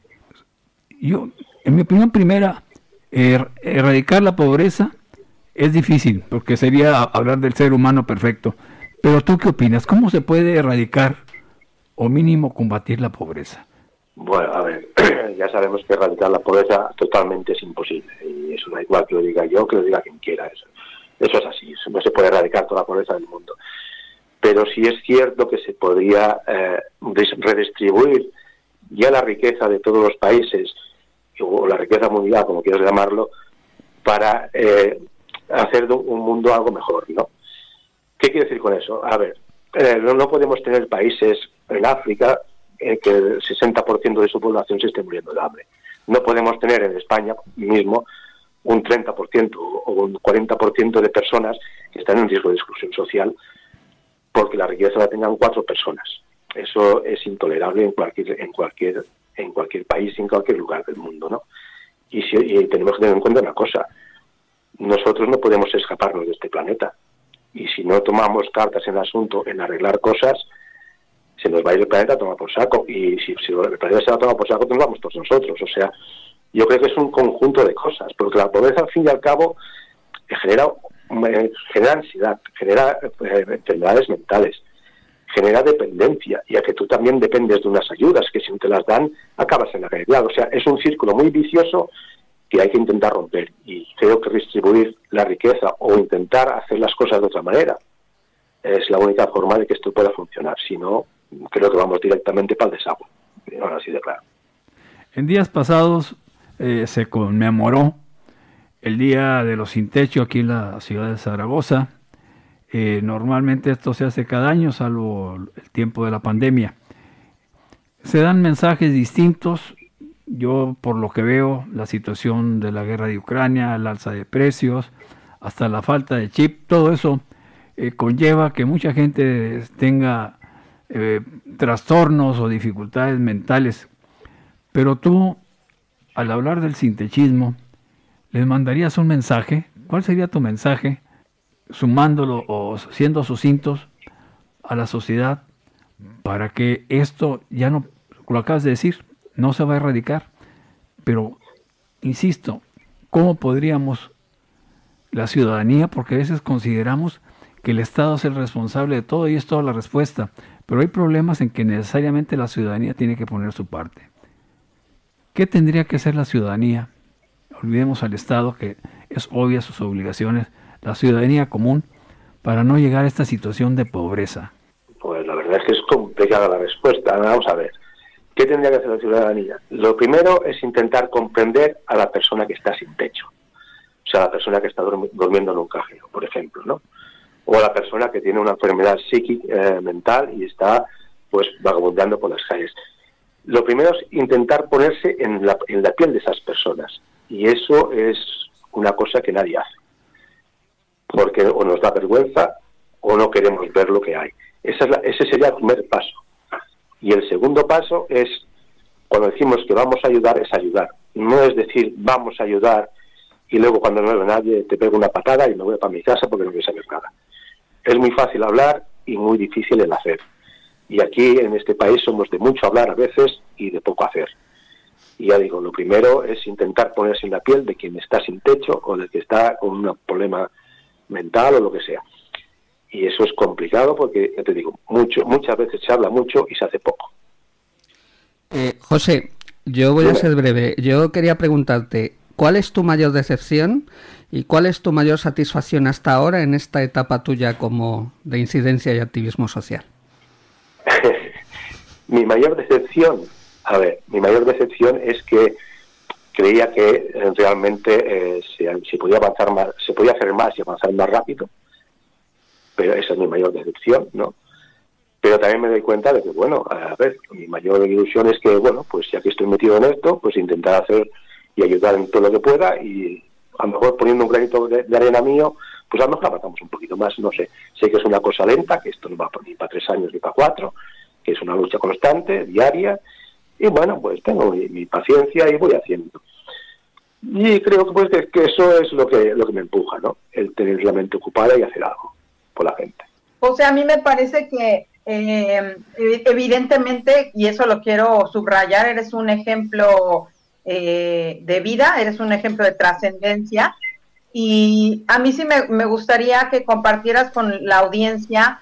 Speaker 6: yo, en mi opinión primera, erradicar la pobreza es difícil, porque sería hablar del ser humano perfecto, pero ¿tú qué opinas? ¿Cómo se puede erradicar o mínimo combatir la pobreza?
Speaker 5: Bueno, a ver, ya sabemos que erradicar la pobreza totalmente es imposible, y eso da igual que lo diga yo, que lo diga quien quiera, eso es así, no se puede erradicar toda la pobreza del mundo. Pero sí es cierto que se podría redistribuir ya la riqueza de todos los países, o la riqueza mundial, como quieras llamarlo, para hacer de un mundo algo mejor, ¿no? ¿Qué quiere decir con eso? A ver, no podemos tener países en África que el 60% de su población se esté muriendo de hambre. No podemos tener en España mismo un 30% o un 40% de personas que están en riesgo de exclusión social porque la riqueza la tengan 4 personas. Eso es intolerable en cualquier país y en cualquier lugar del mundo, ¿no? Y tenemos que tener en cuenta una cosa: nosotros no podemos escaparnos de este planeta, y si no tomamos cartas en el asunto, en arreglar cosas, se nos va a ir el planeta a tomar por saco, y si el planeta se va a tomar por saco, nos vamos todos nosotros. O sea, yo creo que es un conjunto de cosas, porque la pobreza, al fin y al cabo, genera ansiedad, genera enfermedades mentales, genera dependencia, y a que tú también dependes de unas ayudas que si no te las dan, acabas en la calle. O sea, es un círculo muy vicioso que hay que intentar romper, y creo que distribuir la riqueza o intentar hacer las cosas de otra manera es la única forma de que esto pueda funcionar. Si no, creo que vamos directamente para el desagüe, ahora sí de claro.
Speaker 6: En días pasados se conmemoró el Día de los Sin Techo aquí en la ciudad de Zaragoza. Normalmente esto se hace cada año, salvo el tiempo de la pandemia. Se dan mensajes distintos. Yo, por lo que veo, la situación de la guerra de Ucrania, el alza de precios, hasta la falta de chip, todo eso conlleva que mucha gente tenga trastornos o dificultades mentales. Pero tú, al hablar del sintechismo, ¿les mandarías un mensaje? ¿Cuál sería tu mensaje, sumándolo o siendo sucintos, a la sociedad para que esto ya no, lo acabas de decir, no se va a erradicar. Pero, insisto, ¿cómo podríamos la ciudadanía? Porque a veces consideramos que el Estado es el responsable de todo y es toda la respuesta. Pero hay problemas en que necesariamente la ciudadanía tiene que poner su parte. ¿Qué tendría que hacer la ciudadanía? Olvidemos al Estado, que es obvia sus obligaciones, la ciudadanía común, para no llegar a esta situación de pobreza.
Speaker 5: Pues la verdad es que es complicada la respuesta. Vamos a ver. ¿Qué tendría que hacer la ciudadanía? Lo primero es intentar comprender a la persona que está sin techo. O sea, la persona que está durmiendo en un cajero, por ejemplo, ¿no? O a la persona que tiene una enfermedad psíquica, mental, y está, pues, vagabundeando por las calles. Lo primero es intentar ponerse en la piel de esas personas. Y eso es una cosa que nadie hace. Porque o nos da vergüenza o no queremos ver lo que hay. Ese sería el primer paso. Y el segundo paso es, cuando decimos que vamos a ayudar, es ayudar. No es decir, vamos a ayudar, y luego cuando no veo a nadie te pego una patada y me voy para mi casa porque no quiero saber nada. Es muy fácil hablar y muy difícil el hacer. Y aquí en este país somos de mucho hablar a veces y de poco hacer. Y ya digo, lo primero es intentar ponerse en la piel de quien está sin techo o de que está con un problema mental o lo que sea. Y eso es complicado porque, ya te digo, muchas veces se habla mucho y se hace poco.
Speaker 4: José, yo voy a ser breve. Yo quería preguntarte, ¿cuál es tu mayor decepción y cuál es tu mayor satisfacción hasta ahora en esta etapa tuya como de incidencia y activismo social?
Speaker 5: Mi mayor decepción es que creía que realmente se podía avanzar más, se podía hacer más y avanzar más rápido, pero esa es mi mayor decepción, ¿no? Pero también me doy cuenta de que, bueno, a ver, mi mayor ilusión es que, bueno, pues ya que estoy metido en esto, pues intentar hacer y ayudar en todo lo que pueda, y a lo mejor poniendo un granito de arena mío, pues a lo mejor avanzamos un poquito más, no sé. Sé que es una cosa lenta, que esto no va ni para 3 años ni para 4, que es una lucha constante, diaria, y bueno, pues tengo mi paciencia y voy haciendo. Y creo que pues que eso es lo que me empuja, ¿no? El tener la mente ocupada y hacer algo por la gente.
Speaker 8: O sea, a mí me parece que evidentemente, y eso lo quiero subrayar, eres un ejemplo de vida, eres un ejemplo de trascendencia, y a mí sí me gustaría que compartieras con la audiencia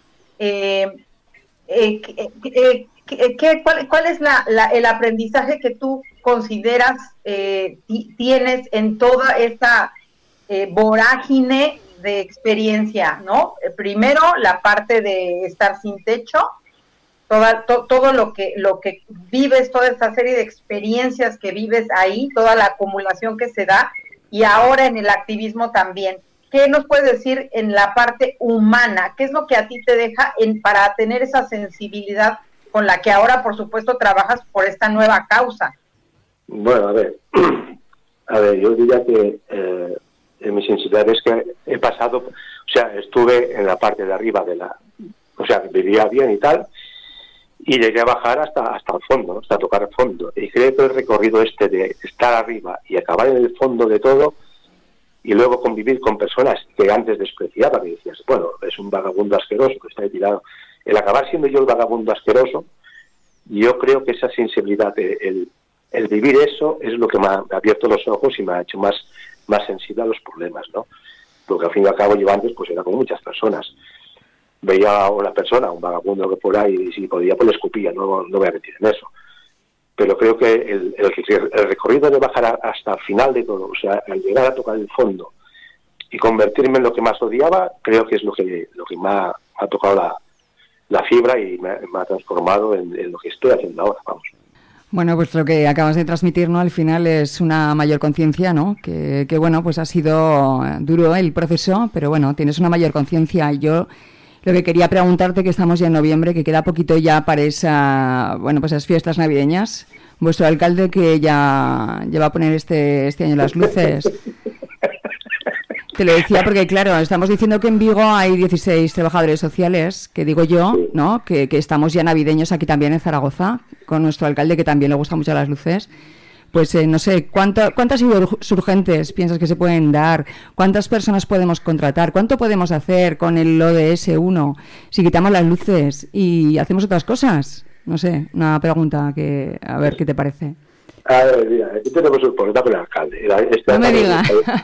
Speaker 8: ¿cuál es el aprendizaje que tú consideras tienes en toda esta vorágine de experiencia, ¿no? Primero, la parte de estar sin techo, todo lo que vives, toda esta serie de experiencias que vives ahí, toda la acumulación que se da, y ahora en el activismo también. ¿Qué nos puedes decir en la parte humana? ¿Qué es lo que a ti te deja para tener esa sensibilidad con la que ahora, por supuesto, trabajas por esta nueva causa?
Speaker 5: Bueno, a ver, yo diría que en mi sensibilidad es que he pasado, o sea, estuve en la parte de arriba o sea, vivía bien y tal, y llegué a bajar hasta el fondo, ¿no? Hasta tocar el fondo. Y creo que el recorrido de estar arriba y acabar en el fondo de todo, y luego convivir con personas que antes despreciaba, y decías, bueno, es un vagabundo asqueroso que está ahí tirado. El acabar siendo yo el vagabundo asqueroso, yo creo que esa sensibilidad, el vivir eso, es lo que me ha abierto los ojos y me ha hecho más sensible a los problemas, ¿no? Porque al fin y al cabo yo antes pues era con muchas personas. Veía a una persona, un vagabundo que por ahí, y si podía, pues le escupía, no voy a mentir en eso. Pero creo que el recorrido de bajar hasta el final de todo, o sea, al llegar a tocar el fondo y convertirme en lo que más odiaba, creo que es lo que me ha tocado la fibra y me ha transformado en lo que estoy haciendo ahora, vamos.
Speaker 7: Bueno, pues lo que acabas de transmitir, ¿no? Al final es una mayor conciencia, ¿no? Que bueno, pues ha sido duro el proceso, pero bueno, tienes una mayor conciencia. Yo lo que quería preguntarte, que estamos ya en noviembre, que queda poquito ya para pues esas fiestas navideñas. Vuestro alcalde, que ya va a poner este año las luces. Te lo decía porque, claro, estamos diciendo que en Vigo hay 16 trabajadores sociales, que digo yo, ¿no? Que estamos ya navideños aquí también en Zaragoza, con nuestro alcalde, que también le gustan mucho las luces. Pues no sé, ¿cuántas urgentes piensas que se pueden dar? ¿Cuántas personas podemos contratar? ¿Cuánto podemos hacer con el ODS 1 si quitamos las luces y hacemos otras cosas? No sé, una pregunta a ver qué te parece.
Speaker 5: A ver, mira, aquí tenemos un problema con el alcalde.
Speaker 7: No me diga.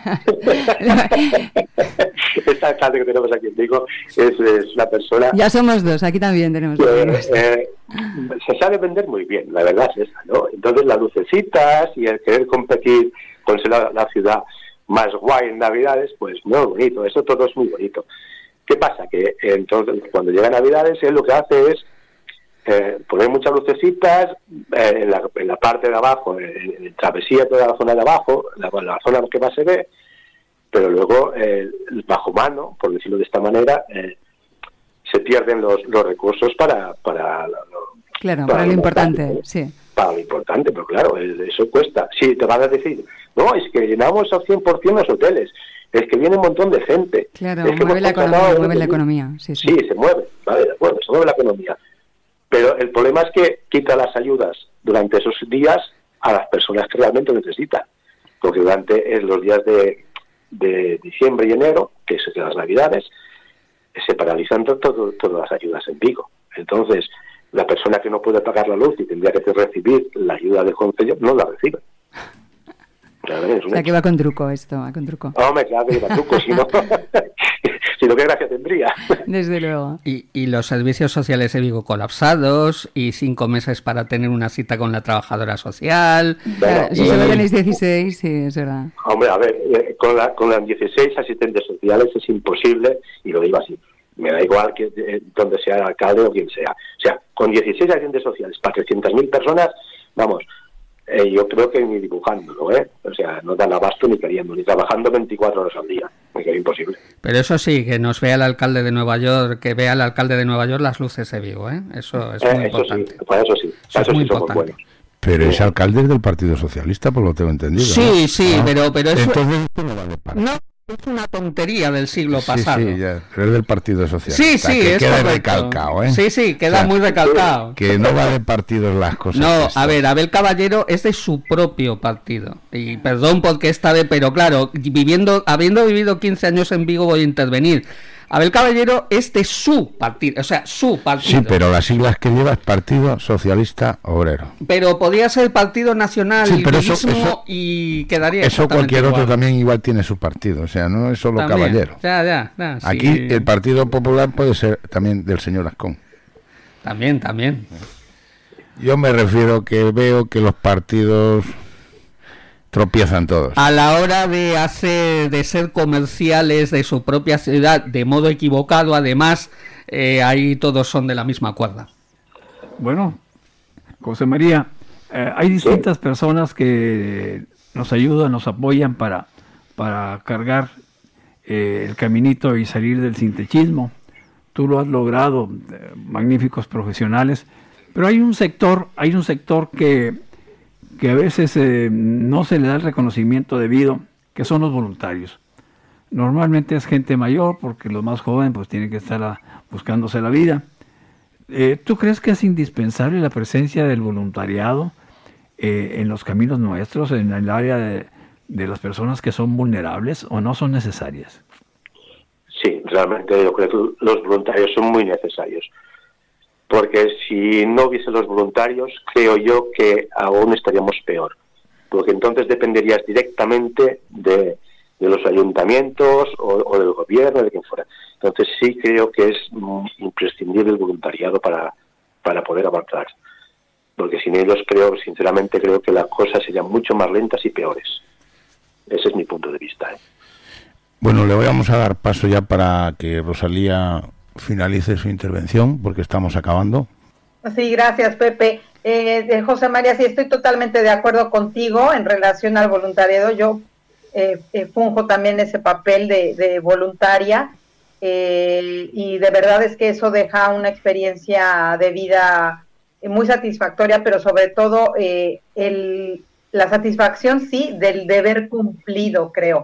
Speaker 5: Este alcalde que tenemos aquí en Vigo es una persona...
Speaker 7: Ya somos dos, aquí también tenemos
Speaker 5: se sabe vender muy bien, la verdad es esa, ¿no? Entonces las lucecitas y el querer competir con ser la ciudad más guay en Navidades, pues muy bonito, eso todo es muy bonito. ¿Qué pasa? Que entonces cuando llega Navidades él lo que hace es poner muchas lucecitas en la parte de abajo, en travesía toda la zona de abajo, la zona que más se ve, pero luego el bajo mano, por decirlo de esta manera, se pierden los recursos para
Speaker 7: lo importante, sí.
Speaker 5: Para lo importante, pero claro, eso cuesta. Sí, te van a decir, no, es que llenamos al 100% los hoteles, es que viene un montón de gente.
Speaker 7: Claro,
Speaker 5: es que
Speaker 7: mueve la economía. Sí,
Speaker 5: se mueve, vale, de acuerdo, se mueve la economía. Pero el problema es que quita las ayudas durante esos días a las personas que realmente necesitan. Porque durante los días de diciembre y enero, que es las Navidades, se paralizan todas las ayudas en Vigo. Entonces, la persona que no puede pagar la luz y tendría que recibir la ayuda del concello, no la recibe.
Speaker 7: O sea, que va con truco esto, va con truco.
Speaker 5: Hombre, claro que va con truco, si no, qué gracia tendría.
Speaker 7: Desde luego.
Speaker 4: Y los servicios sociales de Vigo colapsados, y 5 meses para tener una cita con la trabajadora social.
Speaker 7: Claro, si solo tenéis 16, sí, es verdad.
Speaker 5: Hombre, a ver, con las 16 asistentes sociales es imposible, y lo digo así, me da igual que donde sea el alcalde o quien sea. O sea, con 16 asistentes sociales para 300.000 personas, vamos, yo creo que ni dibujándolo, o sea, no dan abasto ni queriendo, ni trabajando 24 horas al día, me queda imposible.
Speaker 4: Pero eso sí, que nos vea el alcalde de Nueva York, que vea el alcalde de Nueva York las luces de Vigo, eso es muy importante.
Speaker 5: Sí, para eso sí,
Speaker 4: eso es muy
Speaker 5: somos
Speaker 4: importante.
Speaker 5: buenos.
Speaker 3: Pero ese alcalde es del Partido Socialista, por lo tengo entendido.
Speaker 4: Sí,
Speaker 3: ¿no?
Speaker 4: sí,
Speaker 3: ¿no?
Speaker 4: pero eso...
Speaker 3: Entonces esto no vale para...
Speaker 4: No, es una tontería del siglo pasado.
Speaker 3: Sí, ya, pero es del Partido Socialista.
Speaker 4: Sí,
Speaker 3: que
Speaker 4: es
Speaker 3: queda
Speaker 4: correcto.
Speaker 3: recalcado,
Speaker 4: Sí, queda muy recalcado.
Speaker 3: Que no va de partidos las cosas.
Speaker 4: No, a ver, Abel Caballero es de su propio partido. Y perdón porque esta vez, pero claro, habiendo vivido 15 años en Vigo voy a intervenir. Abel Caballero es de su partido, o sea, su partido.
Speaker 3: Sí, pero las siglas que lleva es Partido Socialista Obrero.
Speaker 4: Pero podría ser Partido Nacional
Speaker 3: pero
Speaker 4: eso, y quedaría
Speaker 3: eso cualquier
Speaker 4: igual.
Speaker 3: otro también igual tiene su partido, o sea, no es solo
Speaker 4: También,
Speaker 3: Caballero.
Speaker 4: Ya,
Speaker 3: Aquí
Speaker 4: sí.
Speaker 3: el Partido Popular puede ser también del señor Ascón.
Speaker 4: También.
Speaker 3: Yo me refiero que veo que los partidos tropiezan todos.
Speaker 4: A la hora de ser comerciales de su propia ciudad de modo equivocado, además, ahí todos son de la misma cuerda.
Speaker 6: Bueno, José María, hay distintas personas que nos ayudan, nos apoyan para cargar el caminito y salir del sintechismo. Tú lo has logrado, magníficos profesionales, pero hay un sector que a veces no se le da el reconocimiento debido, que son los voluntarios. Normalmente es gente mayor, porque los más jóvenes pues tienen que estar buscándose la vida. ¿Tú crees que es indispensable la presencia del voluntariado en los caminos nuestros, en el área de las personas que son vulnerables, o no son necesarias?
Speaker 5: Sí, realmente yo creo que los voluntarios son muy necesarios. Porque si no hubiese los voluntarios, creo yo que aún estaríamos peor. Porque entonces dependerías directamente de los ayuntamientos o del gobierno, de quien fuera. Entonces sí creo que es imprescindible el voluntariado para poder avanzar. Porque sin ellos sinceramente creo que las cosas serían mucho más lentas y peores. Ese es mi punto de vista.
Speaker 3: Bueno, le vamos a dar paso ya para que Rosalía finalice su intervención, porque estamos acabando.
Speaker 8: Sí, gracias, Pepe. José María, sí, estoy totalmente de acuerdo contigo en relación al voluntariado. Yo funjo también ese papel de voluntaria y de verdad es que eso deja una experiencia de vida muy satisfactoria, pero sobre todo la satisfacción, sí, del deber cumplido, creo.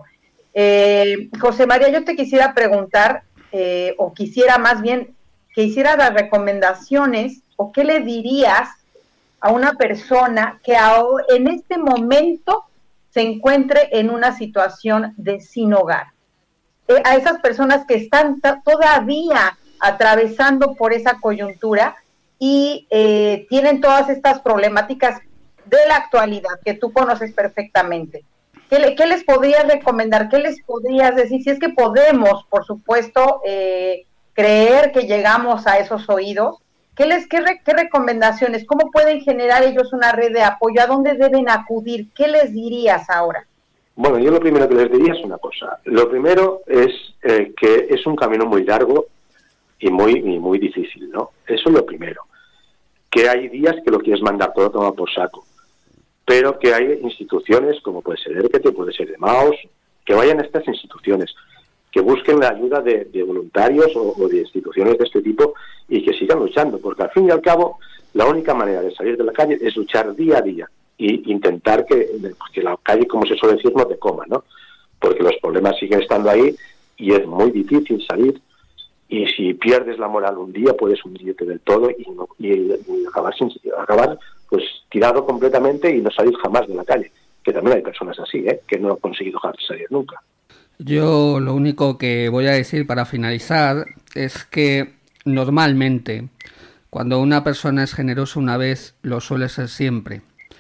Speaker 8: José María, yo te quisiera preguntar, o quisiera más bien que hiciera las recomendaciones, o qué le dirías a una persona que en este momento se encuentre en una situación de sin hogar. A esas personas que están todavía atravesando por esa coyuntura y tienen todas estas problemáticas de la actualidad, que tú conoces perfectamente. ¿Qué les podrías recomendar? ¿Qué les podrías decir? Si es que podemos, por supuesto, creer que llegamos a esos oídos, ¿qué recomendaciones? ¿Cómo pueden generar ellos una red de apoyo? ¿A dónde deben acudir? ¿Qué les dirías ahora?
Speaker 5: Bueno, yo lo primero que les diría es una cosa. Lo primero es que es un camino muy largo y muy difícil, ¿no? Eso es lo primero. Que hay días que lo quieres mandar todo a tomar por saco, pero que hay instituciones, como puede ser ERPETE, puede ser de Maos, que vayan a estas instituciones, que busquen la ayuda de voluntarios o de instituciones de este tipo y que sigan luchando, porque al fin y al cabo la única manera de salir de la calle es luchar día a día y intentar que la calle, como se suele decir, no te coma, ¿no? Porque los problemas siguen estando ahí y es muy difícil salir, y si pierdes la moral un día puedes hundirte del todo y acabar pues tirado completamente y no salir jamás de la calle, que también hay personas así, que no han conseguido dejar de salir nunca.
Speaker 4: Yo lo único que voy a decir para finalizar es que normalmente cuando una persona es generosa una vez, lo suele ser siempre.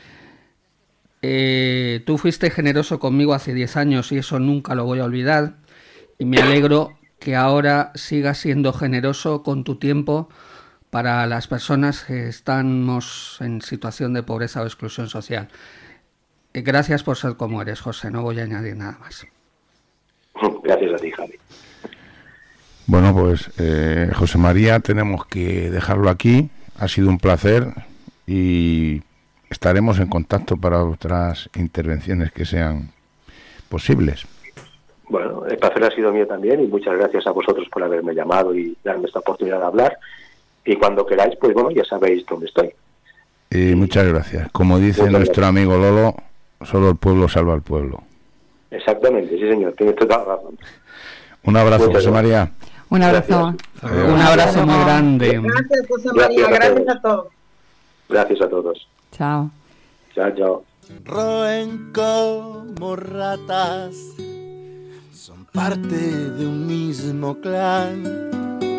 Speaker 4: Tú fuiste generoso conmigo hace 10 años y eso nunca lo voy a olvidar, y me alegro que ahora sigas siendo generoso con tu tiempo para las personas que estamos en situación de pobreza o exclusión social. Gracias por ser como eres, José, no voy a añadir nada más.
Speaker 5: Gracias a ti, Javi.
Speaker 3: Bueno, pues José María, tenemos que dejarlo aquí. Ha sido un placer y estaremos en contacto para otras intervenciones que sean posibles.
Speaker 5: Bueno, el placer ha sido mío también y muchas gracias a vosotros por haberme llamado y darme esta oportunidad de hablar. Y cuando queráis, pues bueno, ya sabéis dónde estoy.
Speaker 3: Muchas gracias. Como dice nuestro amigo Lolo, solo el pueblo salva al pueblo.
Speaker 5: Exactamente, sí señor, tienes toda la razón.
Speaker 3: Un abrazo, José María.
Speaker 7: Un abrazo.
Speaker 4: Un abrazo muy grande.
Speaker 8: Gracias, José María. Gracias a todos.
Speaker 5: Gracias a todos.
Speaker 7: Chao.
Speaker 5: Chao, chao.
Speaker 2: Roen como ratas, son parte de un mismo clan.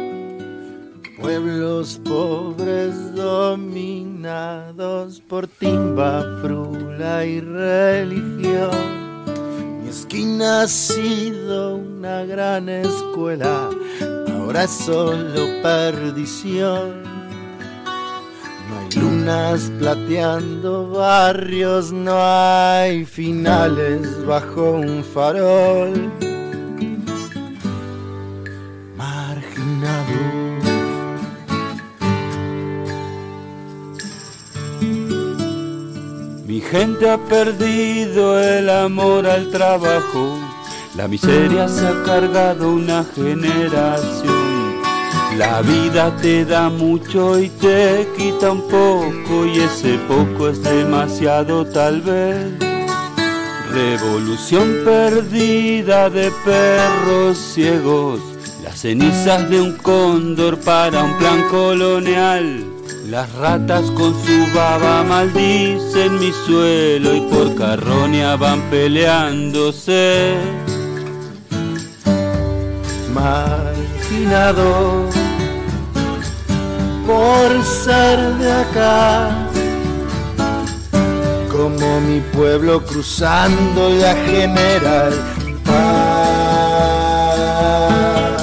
Speaker 2: Pueblos pobres dominados por timba, frula y religión. Mi esquina ha sido una gran escuela, ahora es solo perdición. No hay lunas plateando barrios, no hay finales bajo un farol. Marginado.
Speaker 9: Mi gente ha perdido el amor al trabajo, la miseria se ha cargado una generación. La vida te da mucho y te quita un poco, y ese poco es demasiado tal vez. Revolución perdida de perros ciegos, las cenizas de un cóndor para un plan colonial. Las ratas con su baba maldicen mi suelo y por carroña van peleándose.
Speaker 2: Marginado por ser de acá, como mi pueblo cruzando la General Paz.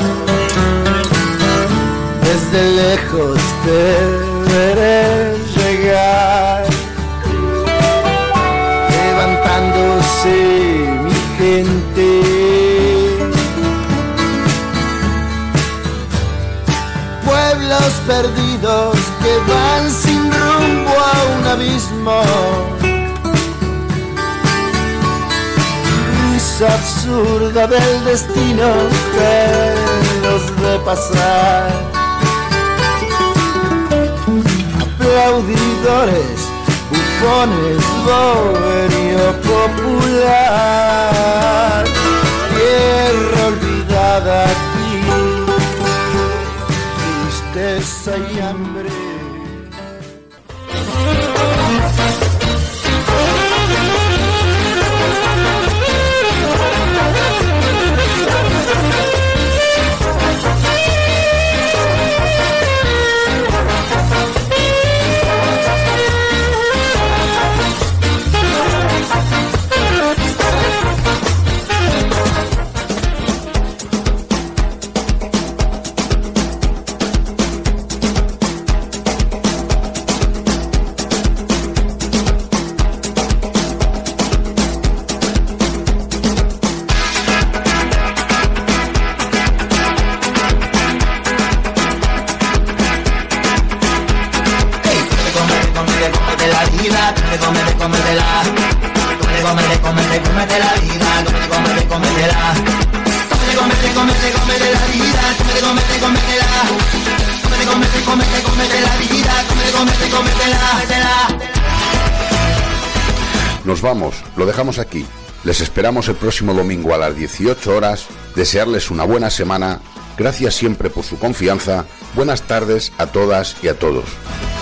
Speaker 2: Desde lejos te veré llegar, levantándose mi gente. Pueblos perdidos que van sin rumbo a un abismo. Risa absurda del destino que los ve pasar. Aplaudidores, bufones, boberío popular, tierra olvidada aquí, tristeza y hambre.
Speaker 10: cómete la vida, cómetela. Cómete la vida, cómetela. Cómete la vida, cómetela.
Speaker 11: Nos vamos, lo dejamos aquí. Les esperamos el próximo domingo a las 18 horas. Desearles una buena semana. Gracias siempre por su confianza. Buenas tardes a todas y a todos.